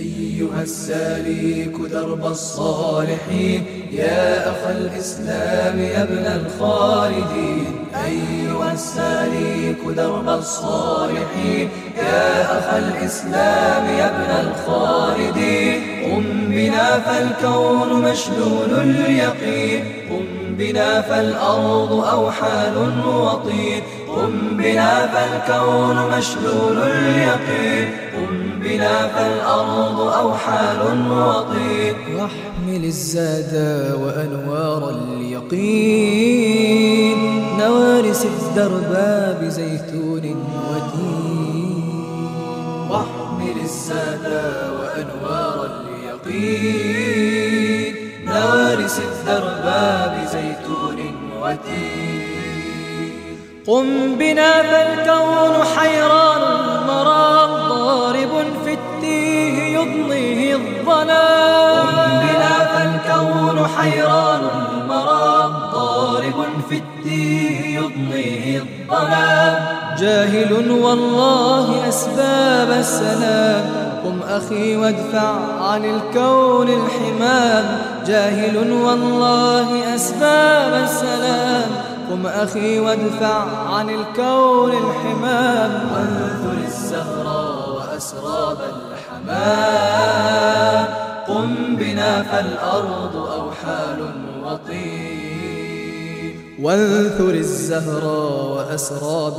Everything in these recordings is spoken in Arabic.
أيها السالك درب الصالحين يا أخ الإسلام يا ابن الخالدين. أيها السالك درب الصالحين يا أخ الإسلام يا ابن الخالدين. قم بنا فالكون مشلول اليقين، قم بنا فالأرض أوحال وطين، قم بنا فالكون مشلول اليقين، قم بنا فالأرض أوحال وطين. واحمل الزاد وأنوار اليقين، نوارس الدرب بزيتون وتين. واحمل الزاد وأنوار اليقين، نوارس الدرب بزيتون وتين. قم بنا فالكون حيران المرام، ضارب في التيه يضنيه الظلام. قم بنا فالكون حيران المرام، ضارب في التيه يضنيه الظلام. جاهل والله أسباب السلام، قم أخي وادفع عن الكون الحمام. جاهل والله أسباب السلام، قم أخي وادفع عن الكون الحمام. وانثر الزهراء وأسراب الحمام، قم بنا فالأرض أوحال وطين. وانثر الزهراء وأسراب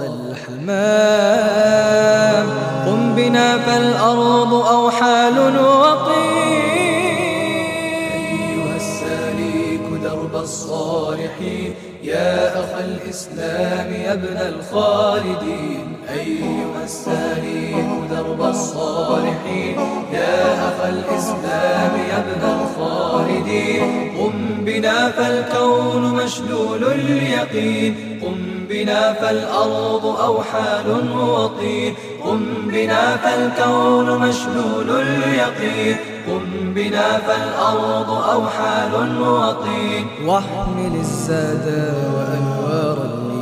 الحمام، قم بنا فالأرض أوحال وطين. أيها السالك درب الصالحين يا أخ الإسلام يا ابن الخالدين. أيها السالك درب الصالحين يا أخ الإسلام يا ابن الخالدين. قم بنا فالكون مشلول اليقين، قم بنا فالأرض أوحال وطين، قم بنا فالكون مشلول اليقين، قم بنا فالأرض أوحال وطين. واحمل الزاد وأنوار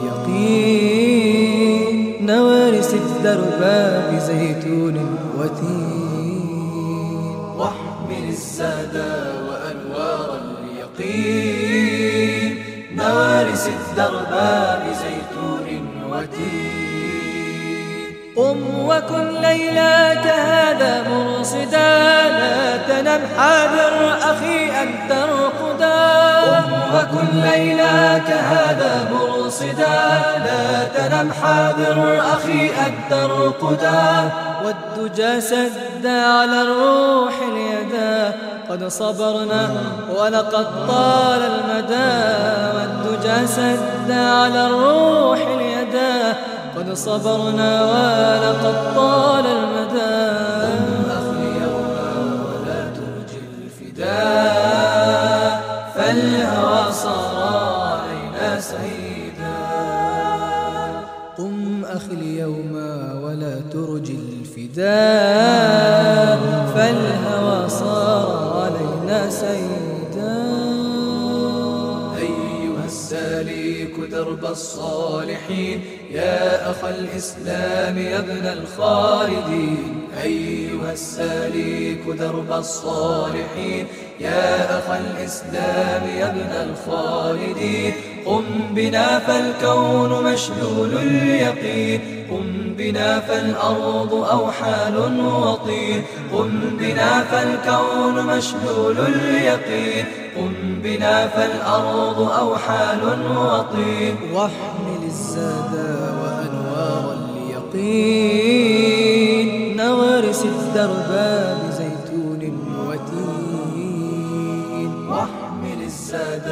اليقين، نوارس الدرب بزيتون وتين. واحمل الزاد وأنوار اليقين، نوارس الدرب بزيتون وتين. قم وكن ليلك هذا مرصدا، لا تنم حاذر أخي أن ترقدا. قم وكن ليلك هذا مرصدا، لا تنم حاذر أخي أن ترقدا. والدجى سد على الروح اليدا، قد صبرنا ولقد طال المدى. والدجى سد على الروح اليدا، قد صبرنا ولقد طال المدى. قم أخي يوما ولا ترجي الفداء، فالهوى صار علينا سيدا. قم أخي اليوم ولا ترجي الفداء، فالهوى صار علينا سيدا. أيها السالك درب الصالحين يا أخ الإسلام يا ابن الخالدين. أيها السالك درب الصالحين يا أخ الإسلام يا ابن الخالدين. قم بنا فالكون مشلول اليقين، قم بنا فالأرض أوحال وطين، قم بنا فالكون مشلول اليقين، قم بنا فالأرض أوحال وطين. واحمل الزاد وأنوار اليقين، نوارس الدرب بزيتون وتين. واحمل الزاد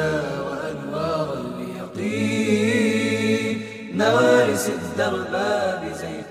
وأنوار اليقين، نوارس الدرب بزيتون